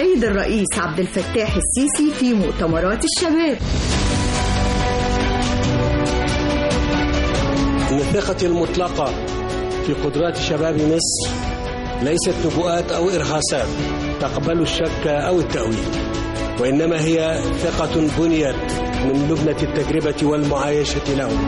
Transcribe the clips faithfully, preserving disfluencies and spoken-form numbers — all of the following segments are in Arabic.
السيد الرئيس عبد الفتاح السيسي في مؤتمرات الشباب. إن الثقة المطلقة في قدرات شباب مصر ليست نبوءات أو إرهاصات تقبل الشك أو التأويل، وإنما هي ثقة بنيت من لبنة التجربة والمعايشة لهم.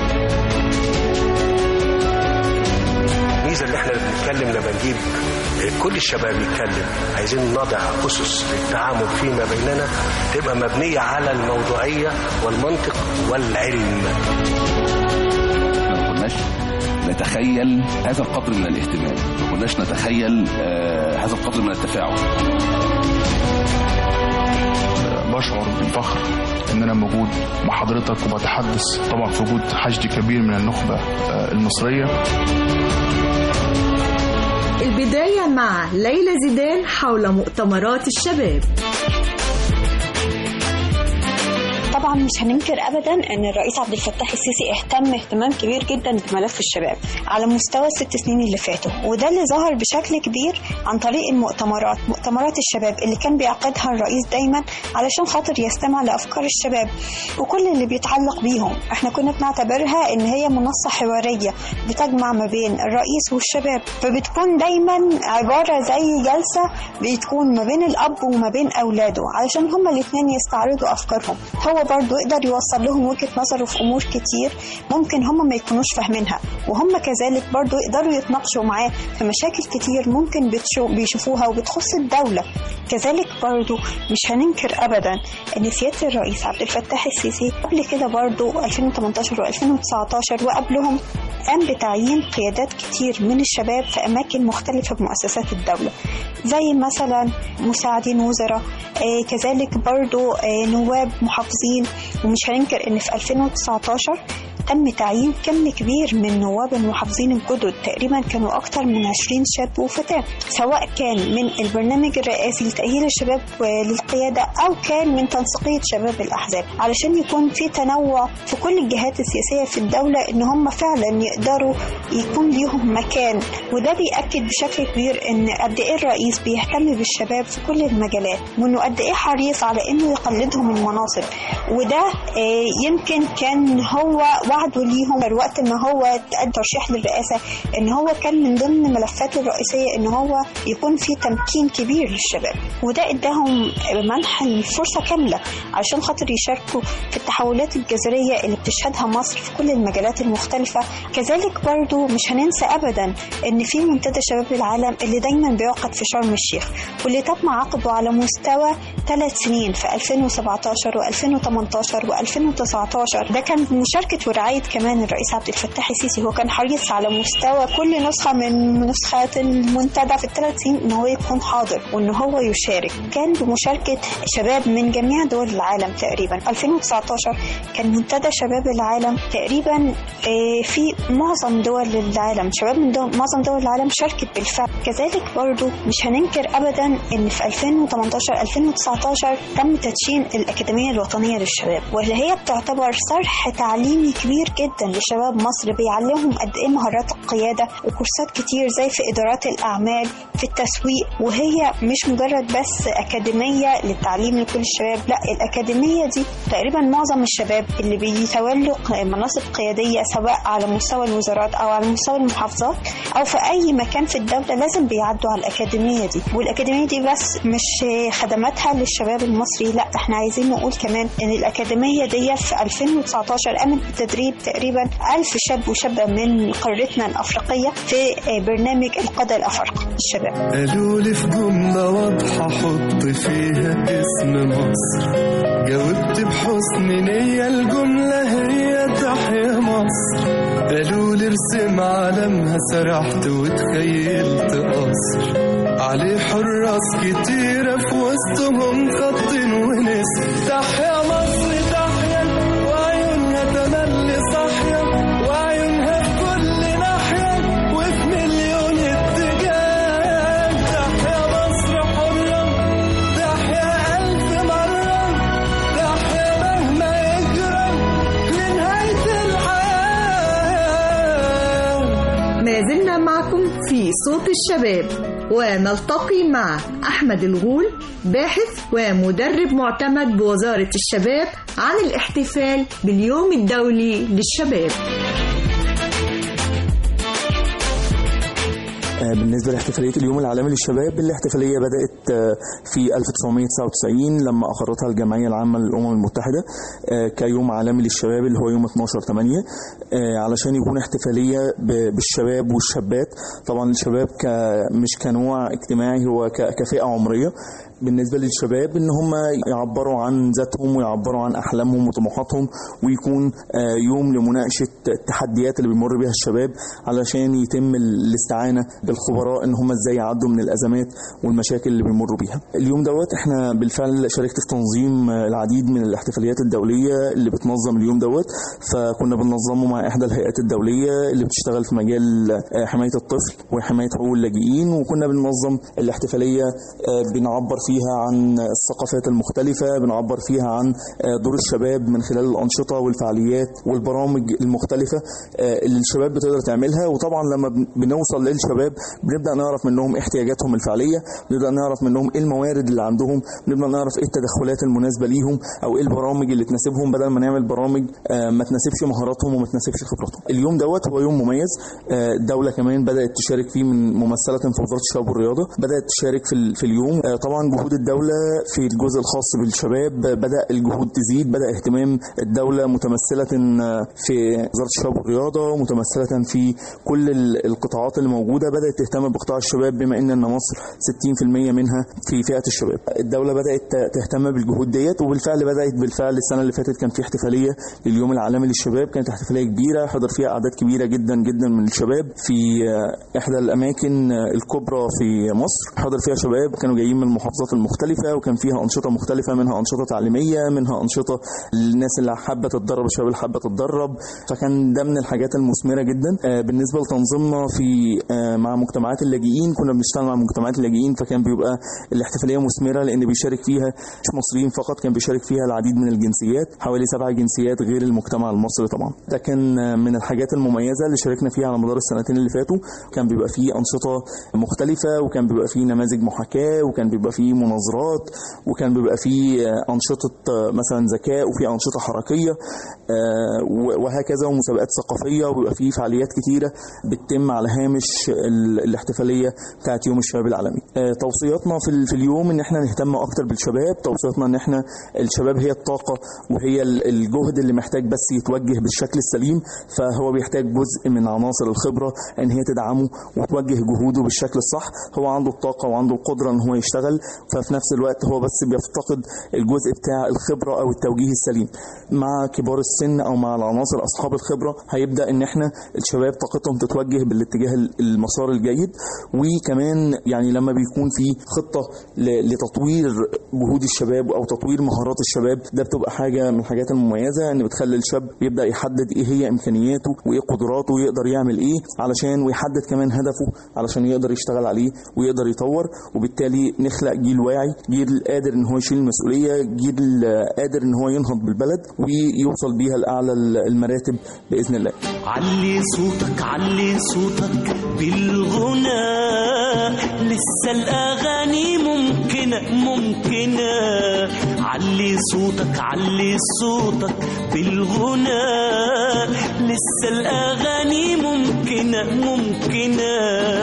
الميزة اللي احنا بنتكلم لما نجيب كل الشباب يتكلم، عايزين نضع أسس للتعامل فيما بيننا تبقى مبنية على الموضوعية والمنطق والعلم. ما كناش نتخيل هذا القدر من الاهتمام، ما كناش نتخيل آه هذا القدر من التفاعل. بشعر بالفخر ان انا موجود مع حضرتك وبتحدث طبعا في وجود حشد كبير من النخبة المصرية. البداية مع ليلى زيدان حول مؤتمرات الشباب. طبعا مش هننكر ابدا ان الرئيس عبد الفتاح السيسي اهتم اهتمام كبير جدا بملف الشباب على مستوى الست سنين اللي فاتوا، وده اللي ظهر بشكل كبير عن طريق المؤتمرات، مؤتمرات الشباب اللي كان بيعقدها الرئيس دايما علشان خاطر يستمع لافكار الشباب وكل اللي بيتعلق بيهم. احنا كنا بنعتبرها ان هي منصه حواريه بتجمع ما بين الرئيس والشباب، فبتكون دايما عباره زي جلسه بتكون ما بين الاب وما بين اولاده علشان هما الاثنين يستعرضوا افكارهم. هو برضو يقدر يوصل لهم وجهة نظره في أمور كتير ممكن هم ما يكونوش فاهمينها، وهم كذلك برضو يقدروا يتناقشوا معاه في مشاكل كتير ممكن بيشوفوها وبتخص الدولة. كذلك برضو مش هننكر أبدا أن سيادة الرئيس عبد الفتاح السيسي قبل كده برضو ألفين وثمانية عشر وألفين وتسعة عشر وقبلهم قام بتعيين قيادات كتير من الشباب في أماكن مختلفة بمؤسسات الدولة، زي مثلا مساعدين وزراء، آه كذلك برضو آه نواب محافظين. ومش هننكر ان في ألفين وتسعة عشر تم تعيين كم كبير من نواب المحافظين الجدد، تقريبا كانوا أكثر من عشرين شاب وفتاة، سواء كان من البرنامج الرئاسي لتأهيل الشباب للقيادة أو كان من تنسيقية شباب الأحزاب، علشان يكون في تنوع في كل الجهات السياسية في الدولة إن هم فعلا يقدروا يكون ليهم مكان. وده بيأكد بشكل كبير إن قد إيه الرئيس بيهتم بالشباب في كل المجالات، وإنه قد إيه حريص على إنه يقلدهم المناصب. وده يمكن كان هو وعده ليهم وقت ما هو تقدم ترشيح للرئاسة، ان هو كان من ضمن ملفاته الرئيسية ان هو يكون في تمكين كبير للشباب، وده اداهم منح الفرصة كاملة علشان خاطر يشاركوا في التحولات الجذرية اللي بتشهدها مصر في كل المجالات المختلفة. كذلك برضو مش هننسى ابدا ان في منتدى شباب العالم اللي دايما بيعقد في شرم الشيخ، واللي تم عقده على مستوى ثلاث سنين في ألفين وسبعة عشر وألفين وثمانية عشر وألفين وتسعة عشر. ده كان بمشاركة ورعاية كمان الرئيس عبد الفتاح السيسي. هو كان حريص على مستوى كل نسخة من نسخات المنتدى في الثلاث سنين ان هو يكون حاضر وان هو يشارك. كان بمشاركة شباب من جميع دول العالم تقريبا. ألفين وتسعة عشر كان منتدى شباب العالم تقريبا في معظم دول العالم، شباب من دول معظم دول العالم شاركت بالفعل. كذلك برضو مش هننكر ابدا ان في ألفين وثمانية عشر ألفين وتسعة عشر تم تدشين الأكاديمية الوطنية للشباب، واللي هي بتعتبر صرح تعليمي كبير جدا لشباب مصر، بيعلمهم قد ايه مهارات القيادة وكورسات كتير زي في إدارات الأعمال، في التسويق. وهي مش مجرد بس أكاديمية للتعليم لكل الشباب، لا، الأكاديمية دي تقريبا معظم الشباب اللي بيتولوا مناصب قيادية سواء على مستوى الوزارات أو على مستوى المحافظات أو في أي مكان في الدولة لازم بيعدوا على الأكاديمية دي. والأكاديمية دي بس مش خدماتها للشباب المصري، لا، احنا عايزين نقول كمان ان الأكاديمية دي في ألفين وتسعة عشر قامت بتدريب تقريبا ألف شاب وشابة من قارتنا الأفريقية في برنامج القادة الأفارقة الشباب. قالوا لي في جملة واضحة حط فيها اسم مصر، جاوبت بحسن نية الجملة هي تحيا مصر. قالوا لي ارسم علمها، سرحت وتخيلت قصر عليه حراس كتيرة في وسطهم خط ونسر. تحيا مصر تحيا وعيونها تملي صحيا، وعيونها في كل ناحية وفي مليون اتجاه. تحيا مصر حرة تحيا ألف مرة، تحيا مهما يجرى لنهاية الحياة. ما زلنا معكم في صوت الشباب. ونلتقي مع أحمد الغول، باحث ومدرب معتمد بوزارة الشباب، عن الاحتفال باليوم الدولي للشباب. بالنسبة لاحتفالية اليوم العالمي للشباب، الاحتفالية بدأت في ألف وتسعمائة وتسعة وتسعين لما أقرتها الجمعية العامة للأمم المتحدة كيوم عالمي للشباب اللي هو يوم اثناشر ثمانية، علشان يكون احتفالية بالشباب والشابات. طبعا الشباب مش كنوع اجتماعي، هو كفئة عمرية. بالنسبة للشباب إن هم يعبروا عن ذاتهم ويعبروا عن أحلامهم وطموحاتهم، ويكون يوم لمناقشة التحديات اللي بيمر بها الشباب علشان يتم الاستعانة بالخبراء إن هم إزاي يعدوا من الأزمات والمشاكل اللي بيمروا بيها. اليوم دوت إحنا بالفعل شاركت في تنظيم العديد من الاحتفاليات الدولية اللي بتنظم اليوم دوت، فكنا بننظمه مع إحدى الهيئات الدولية اللي بتشتغل في مجال حماية الطفل وحماية حقوق اللاجئين، وكنا بننظم الاحتفالية بنعبر فيها عن الثقافات المختلفة، بنعبر فيها عن دور الشباب من خلال الأنشطة والفعاليات والبرامج المختلفة اللي الشباب بتقدر تعملها. وطبعا لما بنوصل للشباب بنبدأ نعرف منهم احتياجاتهم الفعلية، بنبدأ نعرف منهم ايه الموارد اللي عندهم، بنبدأ نعرف ايه التدخلات المناسبة ليهم او ايه البرامج اللي تناسبهم، بدل ما نعمل برامج ما تناسبش مهاراتهم وما تناسبش خبراتهم. اليوم دوت هو يوم مميز. الدولة كمان بدأت تشارك فيه من ممثلة في وزارة الشباب والرياضة، بدأت تشارك في, في اليوم. طبعا جهود الدولة في الجزء الخاص بالشباب بدأ الجهود تزيد، بدأ اهتمام الدولة متمثلة في وزارة الشباب والرياضة، متمثلة في كل القطاعات اللي موجودة، بدأت تهتم بقطاع الشباب بما ان مصر ستين بالمئة منها في فئة الشباب. الدولة بدأت تهتم بالجهود ديت، وبالفعل بدأت بالفعل السنة اللي فاتت كان في احتفالية لليوم العالمي للشباب، كانت احتفالية كبيرة حضر فيها أعداد كبيرة جدا جدا من الشباب في إحدى الأماكن الكبرى في مصر. حضر فيها شباب كانوا جايين من المحافظات المختلفة، وكان فيها أنشطة مختلفة، منها أنشطة تعليمية، منها أنشطة للناس اللي حابة تتدرب، الشباب اللي حابة تتدرب. فكان ده من الحاجات المثمرة جدا. بالنسبة لتنظيمنا في مع مجتمعات اللاجئين، كنا بنشتغل مع مجتمعات اللاجئين، فكان بيبقى الاحتفالية مثمرة لأن بيشارك فيها مش مصريين فقط، كان بيشارك فيها العديد من الجنسيات، حوالي سبع جنسيات غير المجتمع المصري. طبعا ده كان من الحاجات المميزة اللي شاركنا فيها على مدار السنتين اللي فاتوا. كان بيبقى فيه أنشطة مختلفة، وكان بيبقى فيه نماذج محاكاة، وكان بيبقى فيه مناظرات، وكان بيبقى فيه أنشطة مثلا ذكاء، وفي أنشطة حركية وهكذا، ومسابقات ثقافية، وبيبقى فيه فعاليات كتيرة بتتم على هامش الاحتفالية بتاعت يوم الشباب العالمي. توصياتنا في اليوم ان احنا نهتم اكتر بالشباب. توصياتنا ان احنا الشباب هي الطاقة وهي الجهد اللي محتاج بس يتوجه بالشكل السليم، فهو بيحتاج جزء من عناصر الخبرة ان هي تدعمه وتوجه جهوده بالشكل الصح. هو عنده الطاقة وعنده القدرة ان هو يشتغل، ففي نفس الوقت هو بس بيفتقد الجزء بتاع الخبرة او التوجيه السليم. مع كبار السن او مع العناصر اصحاب الخبرة هيبدأ ان احنا الشباب طاقتهم تتوجه بالاتجاه المسار الجيد. وكمان يعني لما بيكون في خطة لتطوير جهود الشباب او تطوير مهارات الشباب، ده بتبقى حاجة من الحاجات المميزة ان بتخلي الشاب يبدأ يحدد ايه هي امكانياته وايه قدراته ويقدر يعمل ايه علشان، ويحدد كمان هدفه علشان يقدر يشتغل عليه ويقدر يطور. وبالتالي نخلق جيل واعي، جيل قادر ان هو يشيل المسؤولية، جيل قادر ان هو ينهض بالبلد ويوصل بيها لأعلى المراتب بإذن الله. علي صوتك علي صوتك بالغنى، لسه الأغاني ممكنة ممكنة. علي صوتك علي صوتك بالغنى، لسه الأغاني ممكنة ممكنة.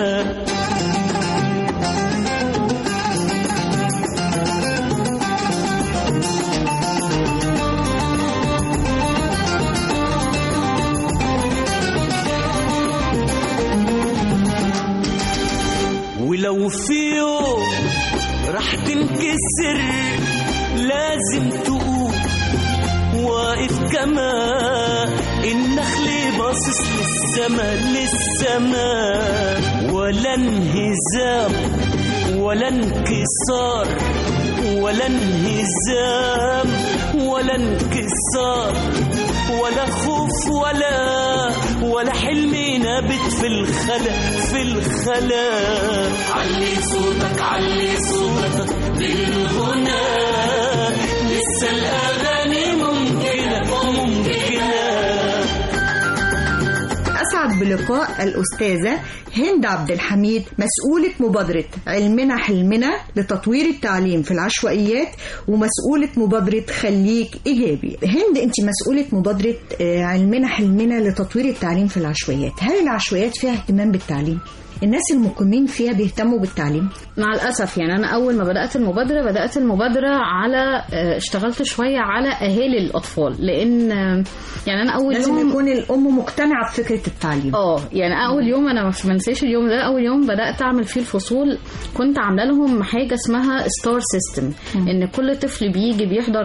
ولو في يوم راح تنكسر لازم تقوم واقف كما النخل باصص للسما للسما. ولا انهزام ولا انكسار، ولا انهزام ولا انكسار، ولا خوف ولا ولا حلم نابت في الخلا في الخلا. علي صوتك علي صوتك بالغنى، لسه الأغاني ممكنة ممكنة. أسعد اللقاء الأستاذة هند عبد الحميد، مسؤولة مبادرة علمنا حلمنا لتطوير التعليم في العشوائيات ومسؤولة مبادرة خليك إيجابي. هند، أنت مسؤولة مبادرة علمنا حلمنا لتطوير التعليم في العشوائيات. هل العشوائيات فيها اهتمام بالتعليم؟ الناس المقيمين فيها بيهتموا بالتعليم؟ مع الأسف يعني أنا أول ما بدأت المبادرة بدأت المبادرة على اشتغلت شوية على أهالي الأطفال، لأن يعني أنا أول لازم يوم يكون الأم مقتنعة بفكرة التعليم. اه يعني أول يوم أنا ما منساش اليوم ده، أول يوم بدأت أعمل فيه الفصول كنت عاملة لهم حاجة اسمها ستار سيستم، إن كل طفل بيجي بيحضر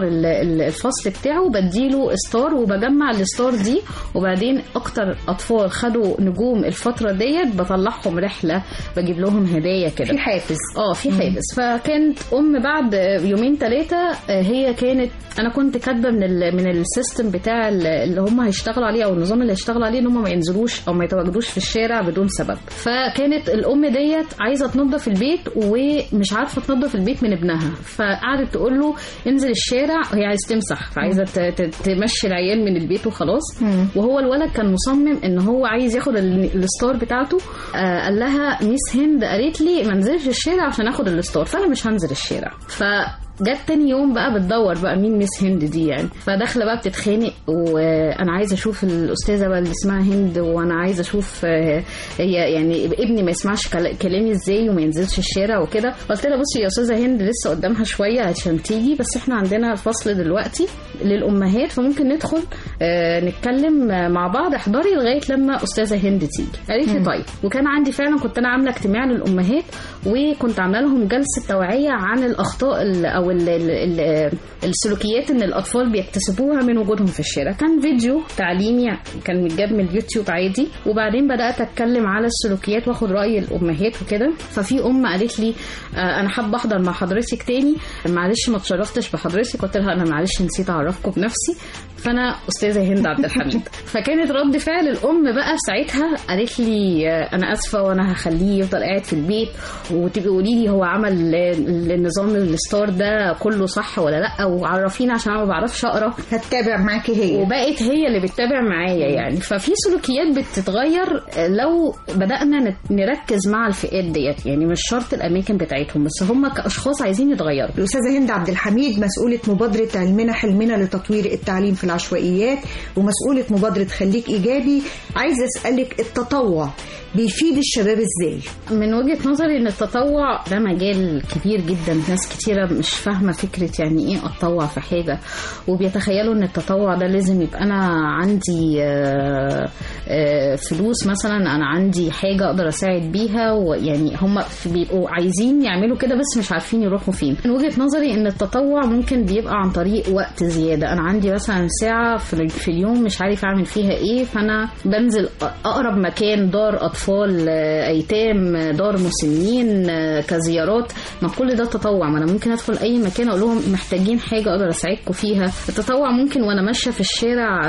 الفصل بتاعه بديله ستار وبجمع الستار دي، وبعدين أكتر أطفال خدوا نجوم الفترة ديت بطلعهم رحلة، بجيب لهم هدايا كده في حافز. اه في حافز. فكانت ام بعد يومين ثلاثه هي كانت انا كنت كاتبه من ال من السيستم بتاع اللي هم هيشتغلوا عليه او النظام اللي هيشتغلوا عليه ان هم ما ينزلوش او ما يتواجدوش في الشارع بدون سبب. فكانت الام ديت عايزه تنظف البيت ومش عارفه تنظف البيت من ابنها، فقعدت تقول له انزل الشارع، هي عايزه تمسح فعايزه تمشي العيال من البيت وخلاص. وهو الولد كان مصمم ان هو عايز ياخد الستار بتاعته. آه قال لها ميس هند قالت لي ما انزلش الشارع عشان اخد الستار، فانا مش هنزل الشارع. ف جت تاني يوم بقى بتدور بقى مين ميس هند دي يعني، فداخله بقى بتتخانق وانا عايزه اشوف الاستاذه بقى اللي اسمها هند، وانا عايزه اشوف هي يعني ابني ما يسمعش كلامي ازاي وما ينزلش الشارع وكده. قلت لها بصي يا استاذه هند لسه قدامها شويه عشان تيجي، بس احنا عندنا فصل دلوقتي للامهات فممكن ندخل نتكلم مع بعض، احضري لغايه لما استاذه هند تيجي. قالت لي طيب. وكان عندي فعلا كنت انا عامله اجتماع للامهات وكنت عامله لهم جلسه توعيه عن الاخطاء او ال ال ال السلوكيات ان الاطفال بيكتسبوها من وجودهم في الشارع. كان فيديو تعليمي كان متجاب من اليوتيوب عادي، وبعدين بدات اتكلم على السلوكيات واخد راي الامهات وكده. ففي ام قالت لي آه انا حابه احضر مع حضرتك تاني، معلش ما اتشرفتش بحضرتك. قلت لها انا معلش نسيت اعرفكم بنفسي، فانا استاذه هند عبد الحميد. فكانت رد فعل الام بقى ساعتها قالت لي آه انا اسفه وانا هخليه يفضل قاعد في البيت، وتبقي قولي لي هو عمل النظام الستار ده كله صح ولا لا، وعرفينا عشان انا ما بعرفش اقرا. هتتابع معاكي هي، وبقت هي اللي بتتابع معايا يعني. ففي سلوكيات بتتغير لو بدانا نركز مع الفئات ديت، يعني مش شرط الاماكن بتاعتهم بس هم كاشخاص عايزين يتغيروا. الاستاذه هند عبد الحميد مسؤوله مبادره علمنا حلمنا لتطوير التعليم في العشوائيات ومسؤوله مبادره خليك ايجابي. عايزه اسالك التطوع بيفيد الشباب ازاي؟ من وجهة نظري ان التطوع ده مجال كبير جدا، ناس كتيرة مش فاهمة فكرة يعني ايه اتطوع في حاجة، وبيتخيلوا ان التطوع ده لازم يبقى انا عندي فلوس مثلا، انا عندي حاجة اقدر اساعد بيها، ويعني هم بيبقوا عايزين يعملوا كده بس مش عارفين يروحوا فين. من وجهة نظري ان التطوع ممكن بيبقى عن طريق وقت زيادة، انا عندي مثلا ساعة في اليوم مش عارف اعمل فيها ايه، فانا بنزل اقرب مكان دار اطفال أطفال أيتام، دار مسنين، كزيارات. ما كل ده تطوع، ما أنا ممكن أدخل أي مكان أقول لهم محتاجين حاجة أقدر أساعدكم فيها. التطوع ممكن وأنا ماشية في الشارع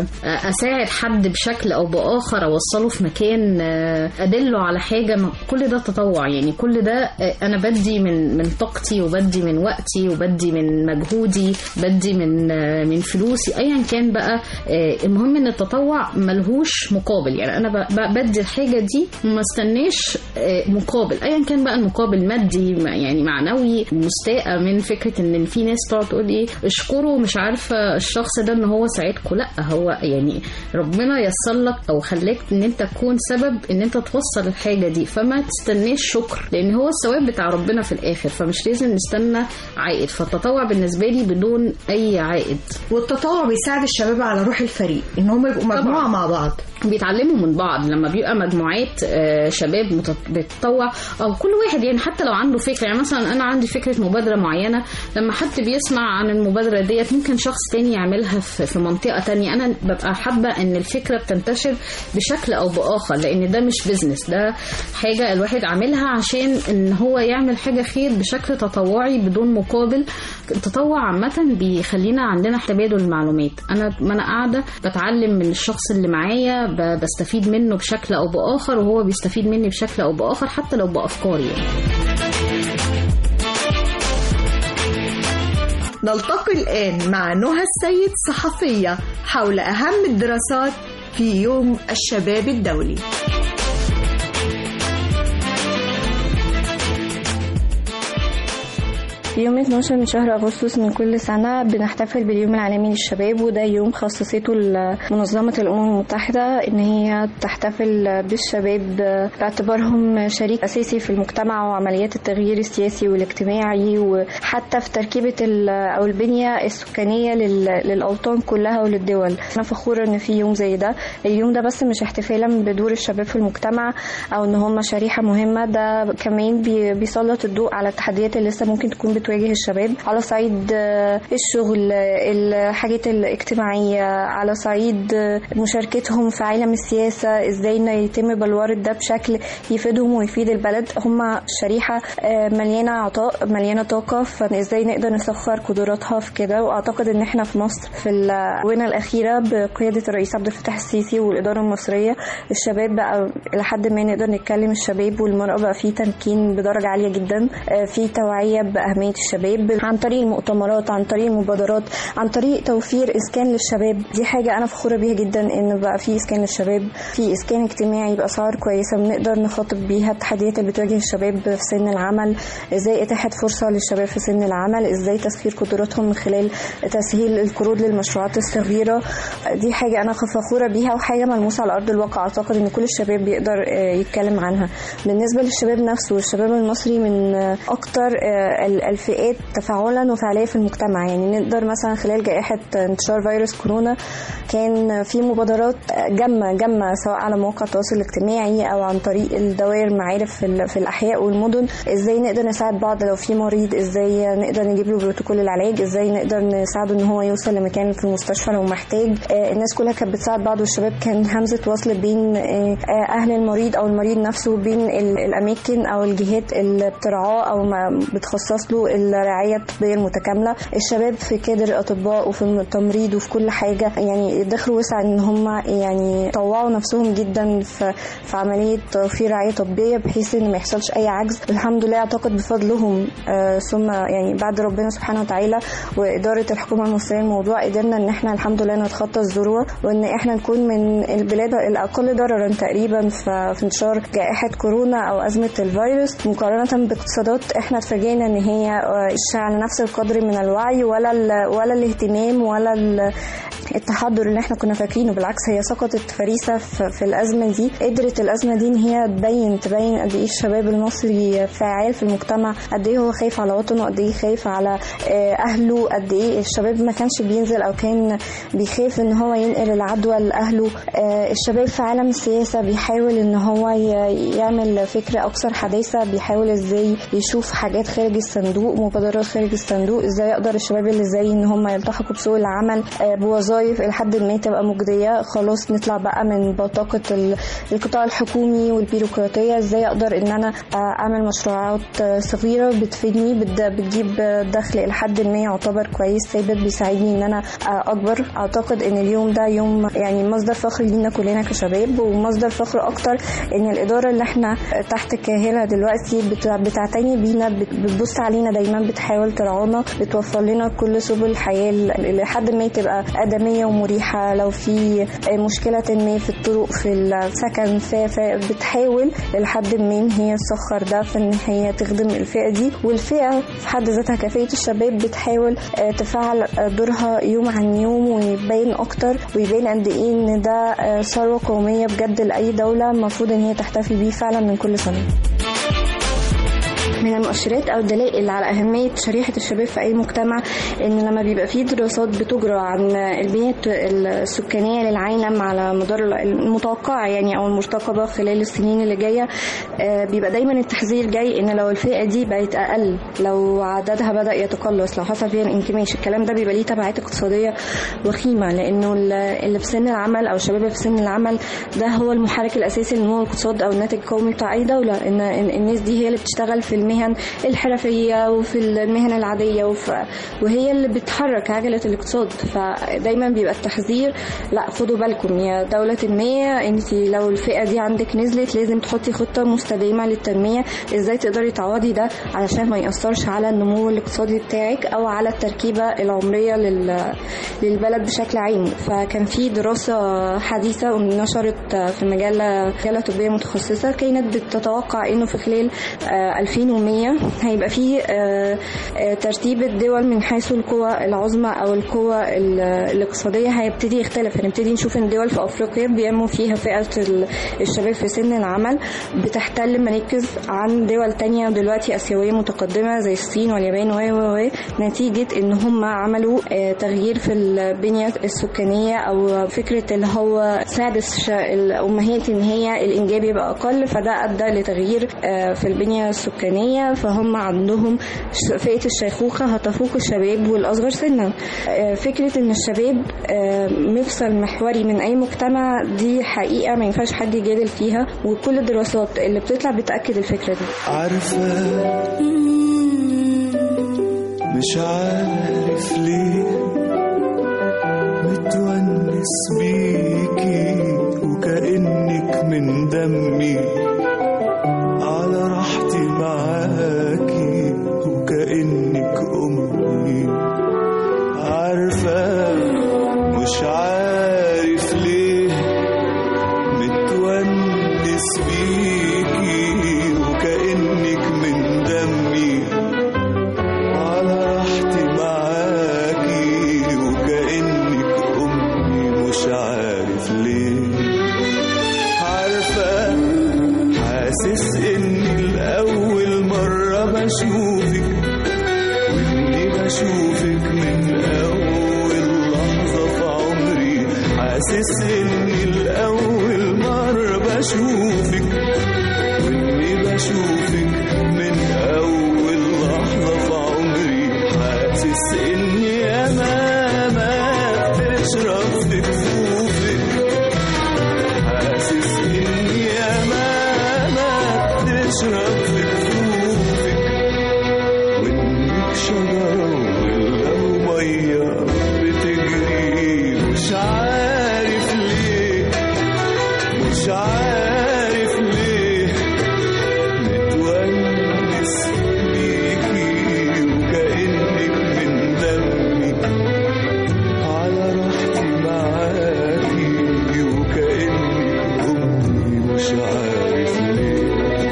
أساعد حد بشكل أو بآخر، أوصله في مكان، أدله على حاجة. كل ده تطوع يعني. كل ده أنا بدي من من طاقتي وبدي من وقتي وبدي من مجهودي، بدي من من فلوسي أيا كان بقى. المهم إن التطوع ملهوش مقابل، يعني أنا بدي الحاجة دي وما استناش مقابل ايا كان بقى، المقابل مادي يعني معنوي. مستاءة من فكرة ان في ناس تقعد تقول ايه اشكروا مش عارفة الشخص ده ان هو ساعدكم. لا، هو يعني ربنا يسر لك او خلاك ان انت تكون سبب ان انت توصل الحاجة دي، فما تستناش شكر لان هو الثواب بتاع ربنا في الاخر، فمش لازم نستنى عائد. فالتطوع بالنسبة لي بدون اي عائد. والتطوع بيساعد الشباب على روح الفريق، ان هم يبقوا مجموعة مع بعض، بيتعلموا من بعض. لما بيبقى مجموعات شباب بتطوع او كل واحد يعني حتى لو عنده فكره، يعني مثلا انا عندي فكره مبادره معينه، لما حد بيسمع عن المبادره ديت ممكن شخص تاني يعملها في منطقه تانية. انا ببقى حابه ان الفكره بتنتشر بشكل او باخر، لان ده مش بيزنس، ده حاجه الواحد عاملها عشان ان هو يعمل حاجه خير بشكل تطوعي بدون مقابل. التطوع عامه بيخلينا عندنا تبادل المعلومات. انا ما انا قاعده بتعلم من الشخص اللي معايا، بستفيد منه بشكل او باخر وهو بيستفيد مني بشكل او باخر، حتى لو بافكاري يعني. نلتقي الآن مع نهى السيد صحفية حول أهم الدراسات في يوم الشباب الدولي. يوم اتناشر من شهر أغسطس من كل سنة بنحتفل باليوم العالمي للشباب، وده يوم خصصته منظمة الأمم المتحدة إن هي تحتفل بالشباب باعتبارهم شريك أساسي في المجتمع وعمليات التغيير السياسي والاجتماعي، وحتى في تركيبة أو البنية السكانية للأوطان كلها وللدول. أنا فخورة إن في يوم زي ده. اليوم ده بس مش احتفالا بدور الشباب في المجتمع أو إن هم شريحة مهمة، ده كمان بيسلط الضوء على التحديات اللي لسه ممكن تكون بتواجه الشباب على صعيد الشغل، الحاجات الاجتماعية، على صعيد مشاركتهم في عالم السياسة، ازاي ان يتم بلورة ده بشكل يفيدهم ويفيد البلد. هم شريحة مليانة عطاء مليانة طاقة، فازاي نقدر نسخر قدراتها في كده. واعتقد ان احنا في مصر في الآونة الأخيرة بقيادة الرئيس عبد الفتاح السيسي والإدارة المصرية الشباب بقى لحد ما نقدر نتكلم الشباب والمرأة بقى فيه تمكين بدرجة عالية جدا، في توعية بأهمية الشباب عن طريق المؤتمرات، عن طريق المبادرات، عن طريق توفير إسكان للشباب. دي حاجة أنا فخورة بيها جدا إن بقى في إسكان للشباب، في إسكان اجتماعي بأسعار كويسة بنقدر نخاطب بيها التحديات اللي بتواجه الشباب في سن العمل، إزاي إتاحة فرصة للشباب في سن العمل، إزاي تسخير قدراتهم من خلال تسهيل القروض للمشروعات الصغيرة. دي حاجة أنا فخورة بيها وحاجة ملموسة على أرض الواقع. أعتقد إن كل الشباب بيقدر يتكلم عنها. بالنسبة للشباب نفسه، الشباب المصري من أكتر الفئات تفاعلا وفعالية في المجتمع. يعني نقدر مثلا خلال جائحة انتشار فيروس كورونا كان في مبادرات جمة جمة سواء على مواقع التواصل الاجتماعي أو عن طريق الدوائر معارف في الأحياء والمدن، إزاي نقدر نساعد بعض لو في مريض، إزاي نقدر نجيب له بروتوكول العلاج، إزاي نقدر نساعده إن هو يوصل لمكان في المستشفى لو محتاج. الناس كلها كانت بتساعد بعض، والشباب كان همزة وصل بين أهل المريض أو المريض نفسه وبين الأماكن أو الجهات اللي بترعاه أو ما بتخصص له الرعاية الطبية المتكاملة. الشباب في كادر الأطباء وفي التمريض وفي كل حاجة يعني دخلوا وسع إن هم يعني طوعوا نفسهم جدا في, في عملية توفير رعاية طبية بحيث إن ما يحصلش أي عجز. الحمد لله أعتقد بفضلهم آه ثم يعني بعد ربنا سبحانه وتعالى وإدارة الحكومة المصرية الموضوع قدرنا إن إحنا الحمد لله نتخطى الذروة، وإن إحنا نكون من البلاد الأقل ضررا تقريبا في انتشار جائحة كورونا أو أزمة الفيروس، مقارنة باقتصادات إحنا اتفاجئنا إن هي على نفس القدر من الوعي ولا ولا الاهتمام ولا التحضر اللي احنا كنا فاكرينه. بالعكس هي سقطت فريسة في الأزمة دي. قدرت الأزمة دي ان هي تبين تبين قد ايه الشباب المصري فاعل في المجتمع، قد ايه هو خايف على وطنه، قد ايه خايف على أهله، قد ايه الشباب ما كانش بينزل أو كان بيخاف ان هو ينقل العدوى لأهله. الشباب في عالم السياسة بيحاول ان هو يعمل فكرة أكثر حداثة، بيحاول ازاي يشوف حاجات خارج الصندوق، مبادرات خارج الصندوق، ازاي يقدر الشباب اللي زي ان هم يلتحقوا بسوق العمل بوظائف لحد ما تبقى مجدية، خلاص نطلع بقى من بطاقة القطاع الحكومي والبيروقراطية. ازاي اقدر ان انا اعمل مشروعات صغيرة بتفيدني بتجيب دخل لحد ما يعتبر كويس ثابت بيساعدني ان انا اكبر. اعتقد ان اليوم ده يوم يعني مصدر فخر لينا كلنا كشباب، ومصدر فخر اكتر ان الادارة اللي احنا تحت كاهلها دلوقتي بتعتني بينا، بتبص علينا دايما، بتحاول ترعانا، بتوفر لنا كل سبل الحياة لحد ما تبقى آدمية ومريحة. لو في مشكلة ما في الطرق في السكن فبتحاول لحد ما هي تسخر ده في ان هي تخدم الفئة دي، والفئة في حد ذاتها كفئة الشباب بتحاول تفعل دورها يوم عن يوم ويبين اكتر ويبين قد ايه ان ده ثروة قومية بجد لأي دولة المفروض ان هي تحتفي بيه فعلا من كل سنة. من المؤشرات أو الدلائل على أهمية شريحة الشباب في أي مجتمع إن لما بيبقى فيه دراسات بتجرى عن البنية السكانية للعالم على مدار المتوقع يعني أو المرتقبة خلال السنين اللي جاية، بيبقى دايما التحذير جاي إن لو الفئة دي بقت أقل، لو عددها بدأ يتقلص، لو حصل فيها الانكماش، الكلام ده بيبقى ليه تبعات اقتصادية وخيمة، لأنه اللي في سن العمل أو الشباب في سن العمل ده هو المحرك الأساسي لنمو الاقتصاد أو الناتج القومي بتاع أي دولة. إن الناس دي هي اللي بتشتغل في المهن المهن الحرفية وفي المهن العادية، وهي اللي بتحرك عجلة الاقتصاد. فدايما بيبقى التحذير لا خدوا بالكم يا دولة المية، انت لو الفئة دي عندك نزلت لازم تحطي خطة مستدامة للتنمية، ازاي تقدري تعوضي ده علشان ما يأثرش على النمو الاقتصادي بتاعك او على التركيبة العمرية للبلد بشكل عام. فكان في دراسة حديثة ونشرت في مجلة مجلة طبية متخصصة كانت بتتوقع انه في خلال ألفين ومية هيبقى في ترتيب الدول من حيث القوى العظمى او القوى الاقتصادية هيبتدي يختلف. هنبتدي نشوف ان دول في افريقيا بينمو فيها فئة الشباب في سن العمل بتحتل مراكز عن دول تانية دلوقتي اسيوية متقدمة زي الصين واليابان و نتيجة ان هم عملوا تغيير في البنية السكانية او فكرة اللي هو ساعد الامهات ان هي الانجاب يبقى اقل، فده ادى لتغيير في البنية السكانية. فهم عندهم فئة الشيخوخة هتفوق الشباب والاصغر سنا. فكرة ان الشباب مفصل محوري من اي مجتمع دي حقيقة ما ينفعش حد يجادل فيها، وكل الدراسات اللي بتطلع بتأكد الفكرة دي. عارفة مش عارف ليه متونس بيكي وكأنك من دمي، على راحتي معاكي وكأنك أمي. عارفة مش عارف ليه متونس بيكي وكأنك من دمي، على راحتي معاكي وكأنك أمي. مش عارف ليه. عارفة حاسس إني الأول مرة بشوفك، وإني بشوفك من أول لحظة في عمري. حاسس إني الأول مرة بشوفك، وإني بشوفك من أول لحظة في عمري. حاسس إني أمامك تشرب في كفوفك. حاسس إني أمامك تشرب في كفوفك، وإنك شجرة ولو مية بتجري. مش عارف ليه مش عارف ليه متونس بيكي وكأنك من دمي، على راحتي معاكي وكأنك أمي. مش عارف ليه.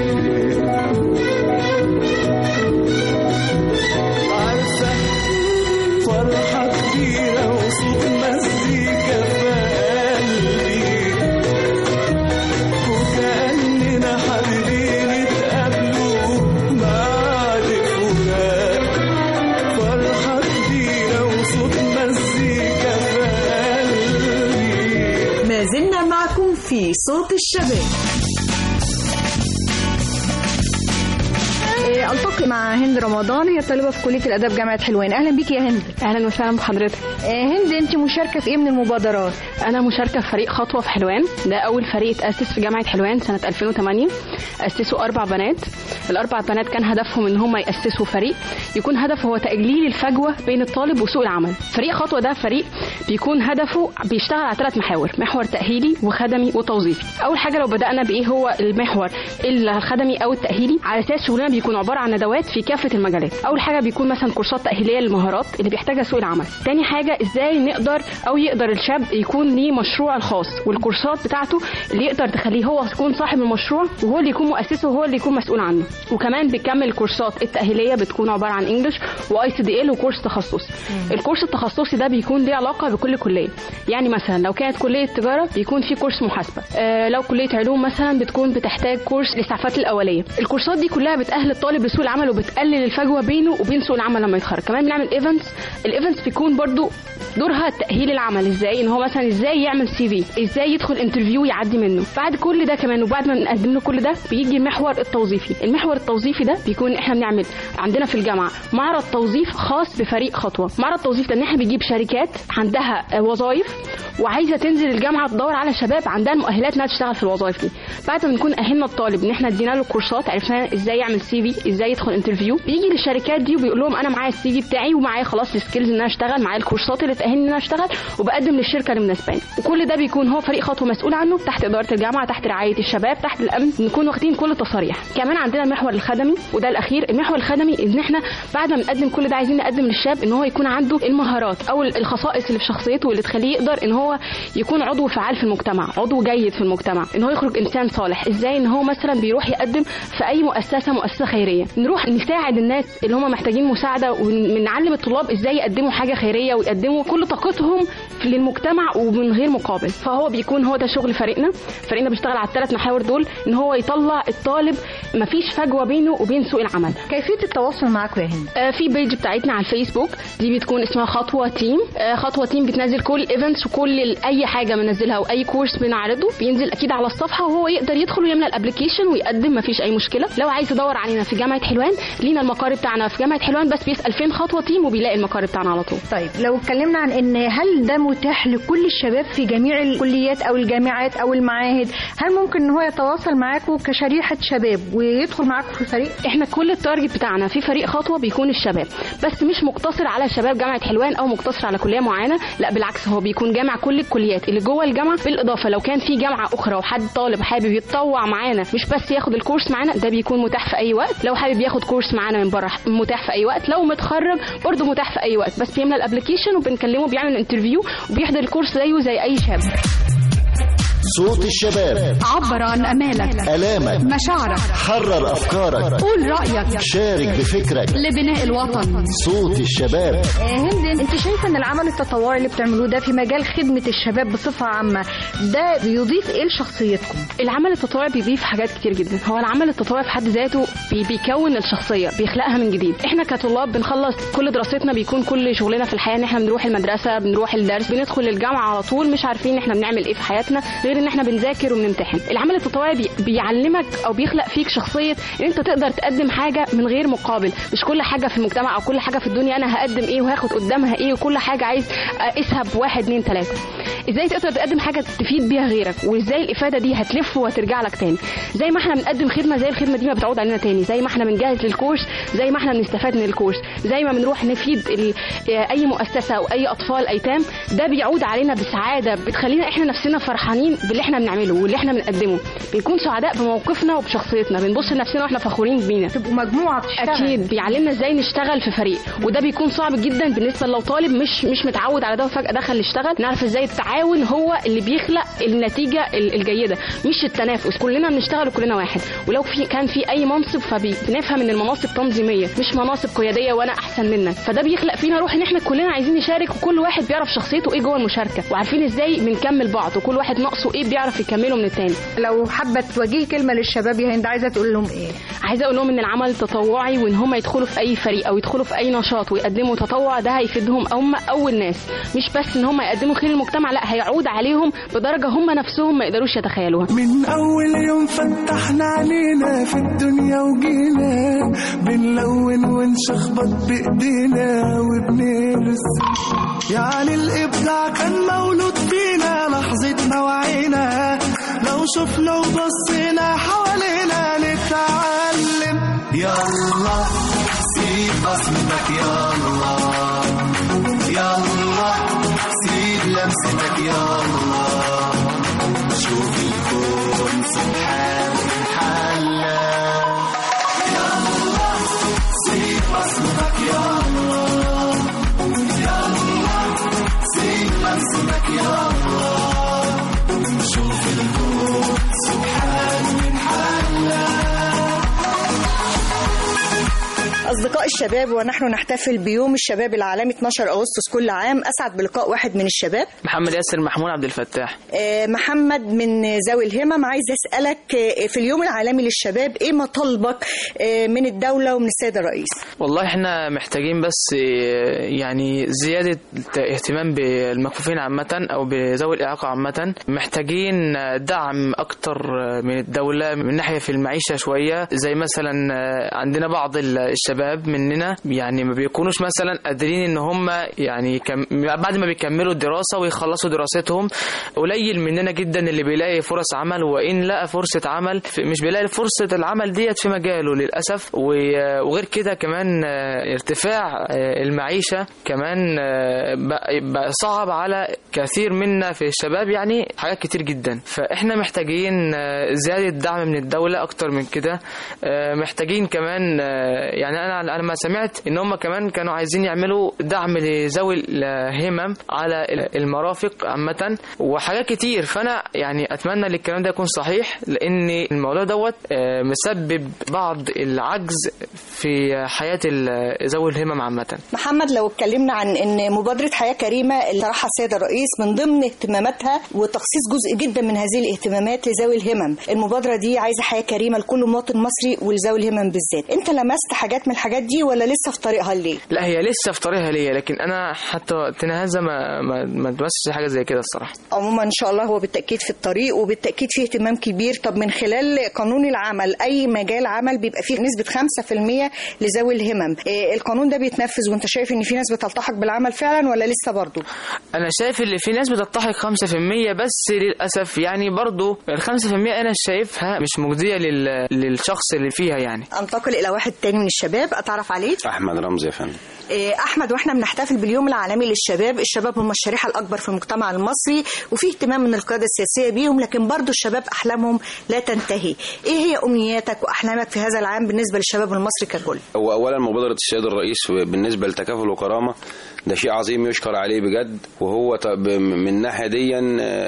عارفة فرحة كبيرة وصوت مزيكا في قلبي، وكأننا حابين نتقابلوا بعد فراق. فرحة كبيرة وصوت مزيكا في قلبي. ما زلنا معكم في صوت الشباب. التقي مع هند رمضان، هي طالبه في كليه الاداب جامعه حلوان. اهلا بيكي يا هند. اهلا وسهلا بحضرتك. هند، انت مشاركه في ايه من المبادرات؟ انا مشاركه في فريق خطوه في حلوان، ده اول فريق اتاسس في جامعه حلوان سنه ألفين وثمانية. اسسوا اربع بنات. الاربع بنات كان هدفهم ان هم ياسسوا فريق يكون هدفه هو تقليل الفجوه بين الطالب وسوق العمل. فريق خطوه ده فريق بيكون هدفه بيشتغل على ثلاث محاور، محور تاهيلي وخدمي وتوظيفي. اول حاجه لو بدانا بايه هو المحور الخدمي او التاهيلي، على اساس شغلنا بيكون عباره عن ندوات في كافه المجالات. اول حاجه بيكون مثلا كورسات تاهيليه للمهارات اللي بيحتاجها سوق العمل. تاني حاجه ازاي نقدر او يقدر الشاب يكون ليه مشروع الخاص، والكورسات بتاعته اللي يقدر تخليه هو يكون صاحب المشروع وهو اللي يكون مؤسسه وهو اللي يكون مسؤول عنه. وكمان بيكمل الكورسات التاهيليه بتكون عباره عن انجلش واي سي دي ال وكورس تخصصي. الكورس التخصصي ده بيكون ليه علاقه بكل كليه، يعني مثلا لو كانت كليه تجاره بيكون في كورس محاسبه، آه لو كليه علوم مثلا بتكون بتحتاج كورس الاسعافات الاوليه. الكورسات دي كلها بتاهل الطالب لسوق العمل وبتقلل الفجوه بينه وبين سوق العمل لما يتخرج. كمان بنعمل ايفنتس. الايفنتس بيكون برضو دورها تاهيل العمل، ازاي ان هو مثلا ازاي يعمل سي في، ازاي يدخل انترفيو يعدي منه. بعد كل ده كمان وبعد ما نقدم له كل ده بيجي المحور التوظيفي. المحور التوظيفي ده بيكون احنا بنعمل عندنا في الجامعه معرض توظيف خاص بفريق خطوه. معرض توظيف ده ان احنا بنجيب شركات عندها وظائف وعايزه تنزل الجامعه تدور على شباب عندها المؤهلات انها تشتغل في الوظائف دي. بعد ما نكون اهلنا الطالب ان احنا ادينا له كورسات، عرفنا ازاي يعمل سي في، ازاي يدخل انترفيو، بيجي للشركات دي وبيقول لهم انا معايا السي في بتاعي ومعايا خلاص السكيلز ان انا اشتغل، معايا الكورسات اللي تاهلني ان انا اشتغل، وبقدم للشركه اللي مناسباني. وكل ده بيكون هو فريق خطوه مسؤول عنه تحت اداره الجامعه، تحت رعايه الشباب، تحت الامن، نكون واخدين كل التصاريح. كمان عندنا المحور الخدمي وده الاخير. المحور الخدمي ان احنا بعد ما نقدم كل ده عايزين نقدم للشاب ان هو يكون عنده المهارات او الخصائص اللي في شخصيته واللي تخليه يقدر ان هو يكون عضو فعال في المجتمع، عضو جيد في المجتمع، ان هو يخرج انسان صالح. ازاي؟ ان هو مثلا بيروح يقدم في اي مؤسسه مؤسسه خيريه، نروح نساعد الناس اللي هم محتاجين مساعده، ونعلم الطلاب ازاي يقدموا حاجه خيريه ويقدموا كل طاقتهم للمجتمع ومن غير مقابل. فهو بيكون هو ده شغل فريقنا. فريقنا بيشتغل على الثلاث محاور دول، ان هو يطلع الطالب مفيش فجوه بينه وبين سوق العمل. كيفيه التواصل معاكم يا هند؟ آه في بيج بتاعتنا على الفيسبوك، دي بتكون اسمها خطوه تيم. آه خطوه تيم بتنزل كل الايفنتس وكل اي حاجه بننزلها واي كورس بنعرضه بينزل اكيد على الصفحه، وهو يقدر يدخل ويملى الابلكيشن ويقدم، مفيش اي مشكله. لو عايز يدور علينا في جامعه حلوان، لينا المقر بتاعنا في جامعه حلوان، بس بيسال فين خطوه تيم وبيلاقي المقر بتاعنا على طول. طيب لو اتكلمنا عن ان هل ده متاح لكل الشباب في جميع الكليات او الجامعات او المعاهد، هل ممكن ان هو يتواصل معاكم كشريحه شباب ويدخل معاكم في فريق؟ احنا كل التارجت بتاعنا في فريق خطوه بيكون الشباب، بس مش مقتصر على شباب جامعه حلوان او مقتصر على كليه معينه، لا بالعكس هو بيكون جامع كل الكليات اللي جوه الجامعه. بالاضافه لو كان في جامعه اخرى وحد طالب حابب يتطوع معانا مش بس ياخد الكورس معانا، ده بيكون متاح في اي وقت. لو حابب ياخد كورس معانا من بره متاح في اي وقت. لو متخرج برضه متاح في اي وقت، بس بيملى الابلكيشن وبنكلمه بيعمل انترفيو وبيحضر الكورس زيه زي اي شاب. صوت الشباب، عبر عن امالك، الامك، مشاعرك، حرر افكارك، قول رايك، شارك بفكرك لبناء الوطن. صوت الشباب. هند، انت شايفه ان العمل التطوعي اللي بتعملوه ده في مجال خدمه الشباب بصفه عامه ده بيضيف ايه لشخصيتكم؟ العمل التطوعي بيضيف حاجات كتير جدا. هو العمل التطوعي في حد ذاته بي بيكون الشخصيه، بيخلقها من جديد. احنا كطلاب بنخلص كل دراستنا، بيكون كل شغلنا في الحياه ان احنا بنروح المدرسه، بنروح الدرس، بندخل الجامعه على طول مش عارفين احنا بنعمل ايه في حياتنا غير ان احنا بنذاكر وبنمتحن. العمل التطوعي بي بيعلمك او بيخلق فيك شخصيه ان انت تقدر تقدم حاجه من غير مقابل. مش كل حاجه في المجتمع او كل حاجه في الدنيا انا هقدم ايه وهاخد قدامها ايه، وكل حاجه عايز اقيسها بواحد اتنين تلاته. ازاي تقدر تقدم حاجه تفيد بيها غيرك، وازاي الافاده دي هتلف وهترجع لك تاني. زي ما احنا بنقدم خدمه، زي الخدمه دي ما بتعود علينا تاني. زي ما احنا بنجهز للكورس، زي ما احنا بنستفاد من الكورس. زي ما بنروح نفيد اي مؤسسه او اي اطفال ايتام، ده بيعود علينا بسعاده بتخلينا احنا نفسنا فرحانين باللي احنا بنعمله واللي احنا بنقدمه. بنكون سعداء بموقفنا وبشخصيتنا، بنبص لنفسنا واحنا فخورين بينا. تبقوا مجموعه بتشتغل. اكيد بيعلمنا ازاي نشتغل في فريق، وده بيكون صعب جدا بالنسبه لو طالب مش مش متعود على ده وفجاه دخل يشتغل. نعرف ازاي التعاون هو اللي بيخلق النتيجه الجيده، مش التنافس. كلنا بنشتغل وكلنا واحد. ولو في كان في اي منصب فبنفهم ان المناصب تنظيميه مش مناصب قياديه وانا احسن منك. فده بيخلق فينا روح ان احنا كلنا عايزين نشارك، وكل واحد بيعرف شخصيته ايه جوه المشاركه، وعارفين ازاي بنكمل بعض، وكل واحد ناقصه ايه بيعرف يكمله من التاني. لو حابه توجهي كلمه للشباب يا هند، عايزه تقول لهم ايه؟ عايزه اقول لهم ان العمل التطوعي وان هم يدخلوا في اي فريق او يدخلوا في اي نشاط ويقدموا تطوع، ده هيفيدهم. هم اول ناس مش بس ان هم يقدموا خير للمجتمع، لا هيعود عليهم بدرجه هم نفسهم ما يقدروش يتخيلوها. من اول يوم فتحنا علينا في الدنيا وجينا بنلون ونشخبط بايدينا وبنرسم، يعني الابداع كان مولود فينا لحظه ما وعينا، لو شفنا وبصينا حوالينا نتعلم. يلا سيب بصمتك، يلا يلا سيب لمستك، يلا شوف الكون سبحان حلا. يلا سيب بصمتك، يلا يلا سيب لمستك، يلا شوف الكون سبحان حلا. أصدقاء الشباب، ونحن نحتفل بيوم الشباب العالمي اتناشر أغسطس كل عام، أسعد بلقاء واحد من الشباب. محمد ياسر محمود عبد الفتاح. آه محمد من ذوي الهمم، عايز أسألك آه في اليوم العالمي للشباب إيه مطالبك آه من الدولة ومن السيد الرئيس؟ والله إحنا محتاجين بس آه يعني زيادة اهتمام بالمكفوفين عامة أو بذوي الإعاقة عامة. محتاجين دعم أكتر من الدولة من ناحية في المعيشة شوية، زي مثلا آه عندنا بعض الشباب من مننا يعني ما بيكونوش مثلا قادرين ان هم يعني كم بعد ما بيكملوا الدراسة ويخلصوا دراستهم. قليل مننا جدا اللي بيلاقي فرص عمل، وإن لقى فرصة عمل مش بيلاقي فرصة العمل ديت في مجاله للأسف. وغير كده كمان ارتفاع المعيشة كمان بقى صعب على كثير منا في الشباب، يعني حاجات كتير جدا. فإحنا محتاجين زيادة دعم من الدولة أكتر من كده. محتاجين كمان يعني أنا أنا ما سمعت إن هم كمان كانوا عايزين يعملوا دعم لذوي الهمم على المرافق عامة وحاجات كتير. فأنا يعني أتمنى ان الكلام ده يكون صحيح، لأن الموضوع دوت مسبب بعض العجز في حياة ذوي الهمم عامة. محمد، لو اتكلمنا عن ان مبادرة حياة كريمة اللي طرحها السيد الرئيس من ضمن اهتماماتها وتخصيص جزء جدا من هذه الاهتمامات لذوي الهمم، المبادرة دي عايزة حياة كريمة لكل مواطن مصري ولذوي الهمم بالذات. انت لمست حاجات من الحاجات دي ولا لسه في طريقها ليه؟ لا، هي لسه في طريقها ليه، لكن انا حتى وقتنا هذا ما ما ما تمسش حاجة زي كده الصراحة. عموما ان شاء الله هو بالتأكيد في الطريق وبالتأكيد فيه اهتمام كبير. طب من خلال قانون العمل، أي مجال عمل بيبقى فيه نسبة خمسة في المية لذوي الهمم، إيه القانون ده بيتنفذ وانت شايف ان في ناس بتلتحق بالعمل فعلا ولا لسه برضو؟ أنا شايف ان في ناس بتلتحق خمسة في المية، بس للأسف يعني برضو الخمسة في المية أنا شايفها مش مجدية لل... للشخص اللي فيها. يعني أنتقل إلى واحد تاني من الشباب أتعرف عليه. أحمد رمزي يا فندم. أحمد، وإحنا بنحتفل باليوم العالمي للشباب، الشباب هم الشريحة الأكبر في المجتمع المصري وفي اهتمام من القيادة السياسية بيهم، لكن برضو الشباب أحلامهم لا تنتهي. إيه هي أمنياتك وأحلامك في هذا العام بالنسبة للشباب المصري ككل؟ هو أولا مبادرة السيد الرئيس بالنسبة لتكافل وكرامة ده شيء عظيم يشكر عليه بجد، وهو من ناحية ديا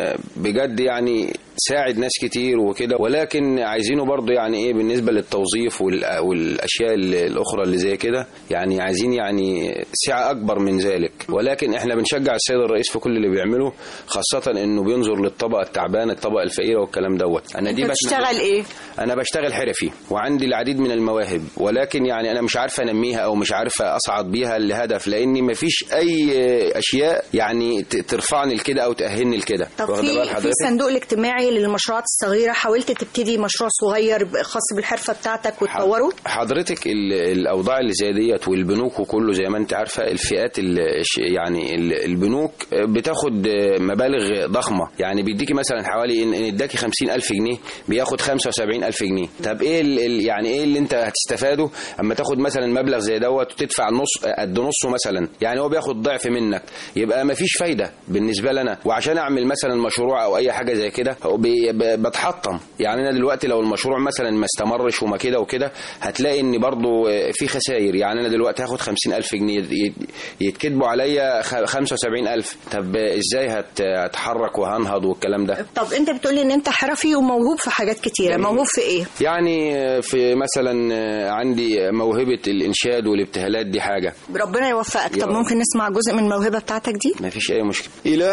بجد يعني ساعد ناس كتير وكده، ولكن عايزينه برضو يعني ايه بالنسبة للتوظيف والاشياء الاخرى اللي زي كده، يعني عايزين يعني سعة اكبر من ذلك. ولكن احنا بنشجع السيد الرئيس في كل اللي بيعمله، خاصة انه بينظر للطبقة التعبانة الطبقة الفقيرة والكلام دوت. انا دي بشتغل ايه؟ انا بشتغل حرفي وعندي العديد من المواهب، ولكن يعني انا مش عارفة انميها او مش عارفة اصعد بيها لهدف، لاني مفيش اي اشياء يعني ترفعني لكده او تأهلني لكده. طب في, في الصندوق الاجتماعي للمشروعات الصغيرة حاولت تبتدي مشروع صغير خاص بالحرفة بتاعتك وتطوره؟ حضرتك الأوضاع اللي زي ديت والبنوك وكله زي ما انت عارفة، الفئات يعني البنوك بتاخد مبالغ ضخمة، يعني بيديكي مثلا حوالي ان اداكي خمسين ألف جنيه بياخد خمسة وسبعين ألف جنيه. طب ايه يعني ايه اللي انت هتستفاده اما تاخد مثلا مبلغ زي دوت وتدفع نص قد نصه مثلا؟ يعني هو بياخد ضعف منك، يبقى مفيش فايدة بالنسبة لنا. وعشان اعمل مثلا مشروع او اي حاجة زي كده بتحطم. يعني انا دلوقتي لو المشروع مثلا ما استمرش وما كده وكده هتلاقي ان برضو في خسائر. يعني انا دلوقتي هاخد خمسين ألف جنيه يتكتبوا عليا خمسة وسبعين ألف، طب ازاي هتحرك وهنهض والكلام ده؟ طب انت بتقولي ان انت حرفي وموهوب في حاجات كتيرة، موهوب في ايه؟ يعني في مثلا عندي موهبة الانشاد والابتهالات، دي حاجة ربنا يوفقك. طب ممكن نسمع جزء من الموهبة بتاعتك دي؟ مفيش اي مشكلة. إلى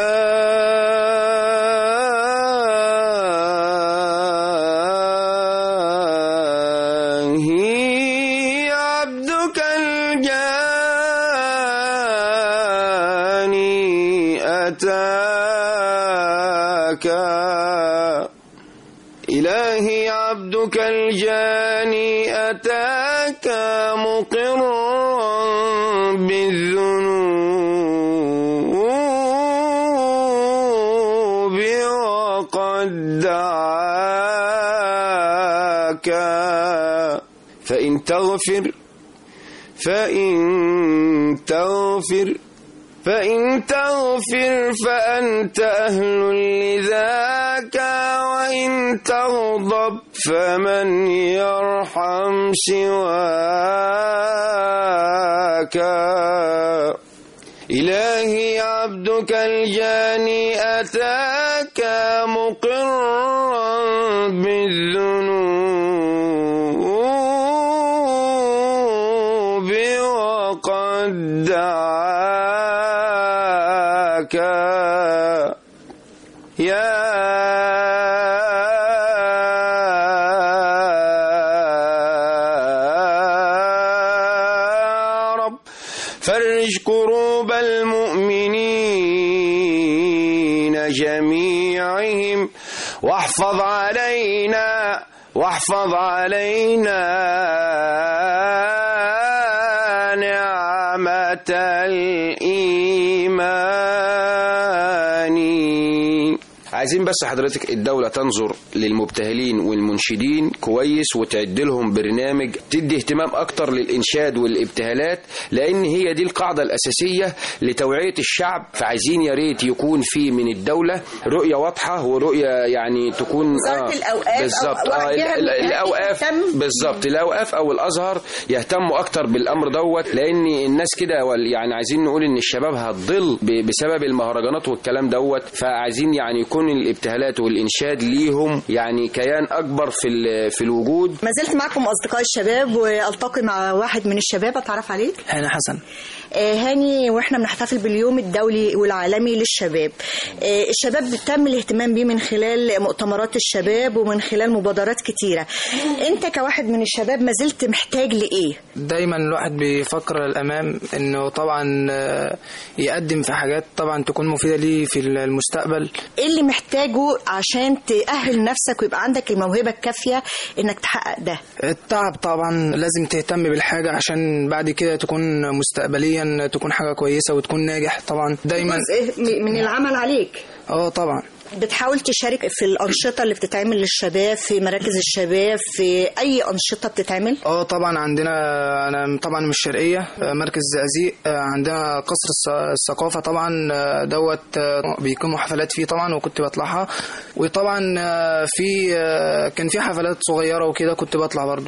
إلهي عبدك الجاني أتاك مقرا بالذنوب وقد دعاك فإن تغفر فإن تغفر فإن تغفر فأنت أهل لذاك، وإن تغضب فمن يرحم سواك. إلهي عبدك الجاني أتاك مقرا بالذنوب وقد دعاك يا رب. فرج كروب المؤمنين جميعهم واحفظ علينا واحفظ علينا الإيمان. عايزين بس حضرتك الدولة تنظر للمبتهلين والمنشدين كويس وتعد لهم برنامج تدي اهتمام أكتر للإنشاد والابتهالات، لأن هي دي القاعدة الأساسية لتوعية الشعب. فعايزين يا ريت يكون في من الدولة رؤية واضحة ورؤية يعني تكون وزارة آه الأوقاف بالظبط أو آه الأوقاف بالظبط الأوقاف أو الأزهر يهتموا أكتر بالأمر دوت، لأن الناس كده يعني عايزين نقول إن الشباب هتضل بسبب المهرجانات والكلام دوت. فعايزين يعني يكون الابتهالات والإنشاد ليهم يعني كيان أكبر في في الوجود. ما زلت معكم أصدقاء الشباب، والتقي مع واحد من الشباب. أتعرف عليك؟ هاني حسن. هاني، واحنا بنحتفل باليوم الدولي والعالمي للشباب. الشباب تم الاهتمام بيه من خلال مؤتمرات الشباب ومن خلال مبادرات كتيرة. انت كواحد من الشباب ما زلت محتاج لإيه؟ دايما الواحد بيفكر للأمام انه طبعا يقدم في حاجات طبعا تكون مفيدة ليه في المستقبل. ايه اللي محتاجه عشان تأهل نفسك ويبقى عندك الموهبة الكافية انك تحقق ده؟ التعب طبعا، لازم تهتم بالحاجة عشان بعد كده تكون مستقبليا تكون حاجة كويسة وتكون ناجح. طبعا دايما من العمل عليك. اه طبعا. بتحاول تشارك في الأنشطة اللي بتتعمل للشباب في مراكز الشباب، في أي أنشطة بتتعمل؟ اه طبعا عندنا، أنا طبعا من الشرقية، مركز زقازيق، عندنا قصر الثقافة طبعا دوت بيكونوا حفلات فيه طبعا وكنت بطلعها. وطبعا في كان في حفلات صغيرة وكده كنت بطلع برضو.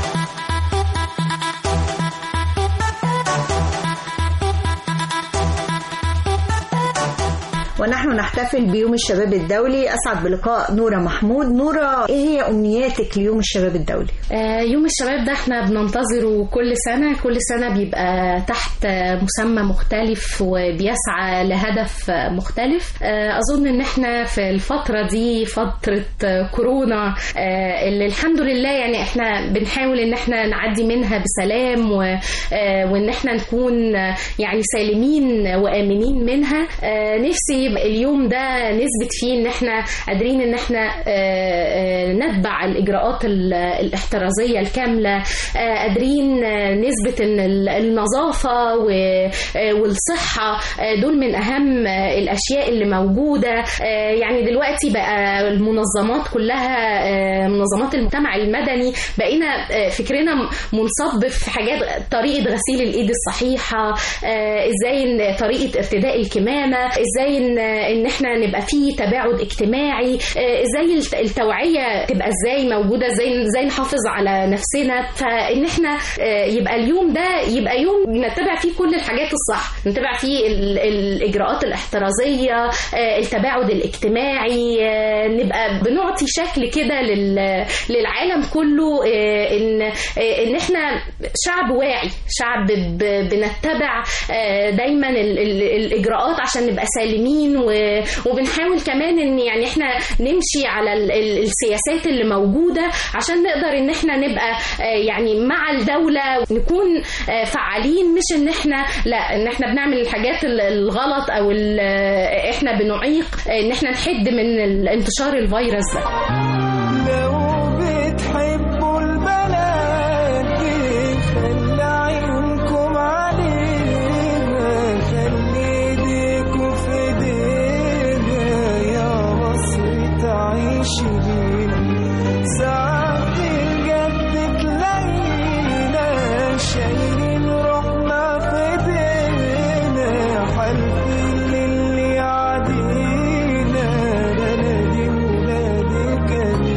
ونحن نحتفل بيوم الشباب الدولي. أسعد بلقاء نورة محمود. نورة، إيه هي أمنياتك ليوم الشباب الدولي؟ آه يوم الشباب ده احنا بننتظره كل سنة. كل سنة بيبقى تحت مسمى مختلف وبيسعى لهدف مختلف. آه أظن إن احنا في الفترة دي فترة كورونا آه اللي الحمد لله يعني احنا بنحاول إن احنا نعدي منها بسلام آه وإن احنا نكون يعني سالمين وآمنين منها. آه نفسي اليوم ده نثبت فيه ان احنا قادرين ان احنا نتبع الاجراءات الاحترازيه الكامله، قادرين نثبت ان النظافه والصحه دول من اهم الاشياء اللي موجوده. يعني دلوقتي بقى المنظمات كلها، منظمات المجتمع المدني، بقينا فكرنا منصب في حاجات، طريقه غسيل الايد الصحيحه، ازاي طريقه ارتداء الكمامه، ازاي ان ان احنا نبقى فيه تباعد اجتماعي، ازاي التوعيه تبقى ازاي موجوده، ازاي ازاي نحافظ على نفسنا. فان احنا يبقى اليوم ده يبقى يوم نتبع فيه كل الحاجات الصح، نتبع فيه الاجراءات الاحترازيه، التباعد الاجتماعي، نبقى بنعطي شكل كده للعالم كله ان ان احنا شعب واعي، شعب بنتبع دايما الاجراءات عشان نبقى سالمين. وبنحاول كمان ان يعني احنا نمشي على السياسات اللي موجودة عشان نقدر ان احنا نبقى يعني مع الدولة، نكون فعالين، مش ان احنا لا ان احنا بنعمل الحاجات الغلط او احنا بنعيق ان احنا نحد من انتشار الفيروس ده. لو بتحبوا البلد دي خلي عينكم علينا، خلي ايديكم في ايدينا يا مصر تعيش بينا. ساعات الجد تلاقينا شايلين روحنا في ايدينا، حالفين للي يعدينا بلدي ولادي كان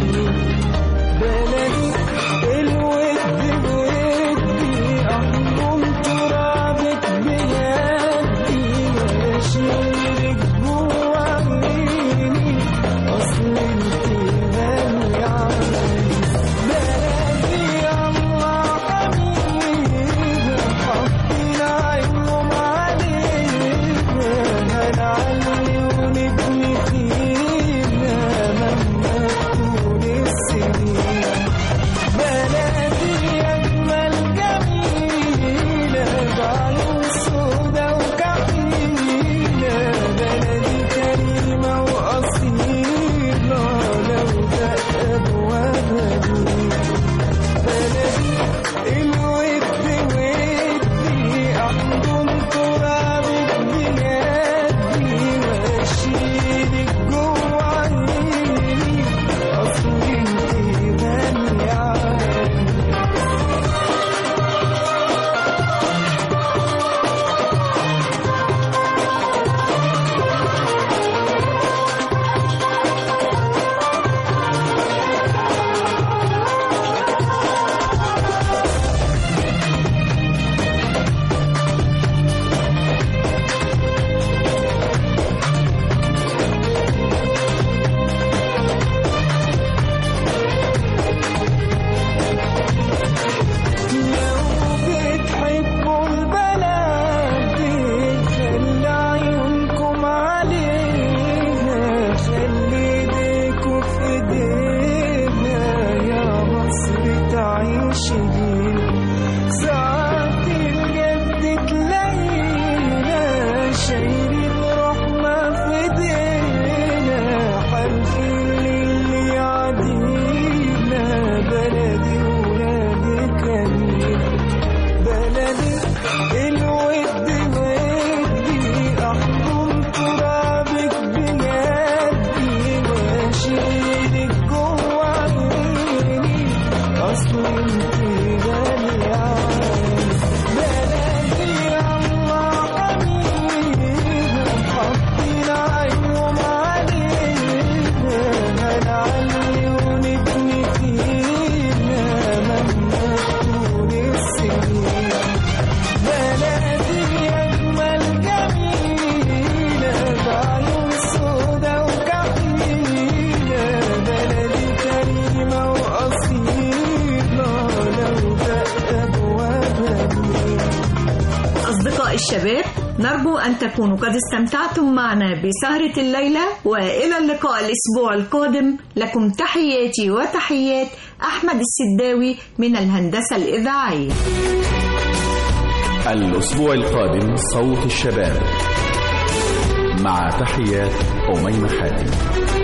شايلين روحنا في ايدينا حالفين للي يعدينا بلدي ولادي كاملة بلدي الود ودي احضن ترابك بيدي واشيلك جوا عيني اصل انت غالية عيني بلدي الله حبيبي حاطين عينهم علينا هنعلي ونبني فينا مهما تكون السنين بلدي أجمل جميلة بعيون سودا وكحيلة بلدي كريمة وأصيلة لو دق أبوابها أصدقاء الشباب، نرجو أن تكونوا قد استمتعتم معنا بسهرة الليلة، وإلى اللقاء الأسبوع القادم. لكم تحياتي وتحيات أحمد السداوي من الهندسة الإذاعية. الأسبوع القادم صوت الشباب، مع تحيات أميمة حاتم.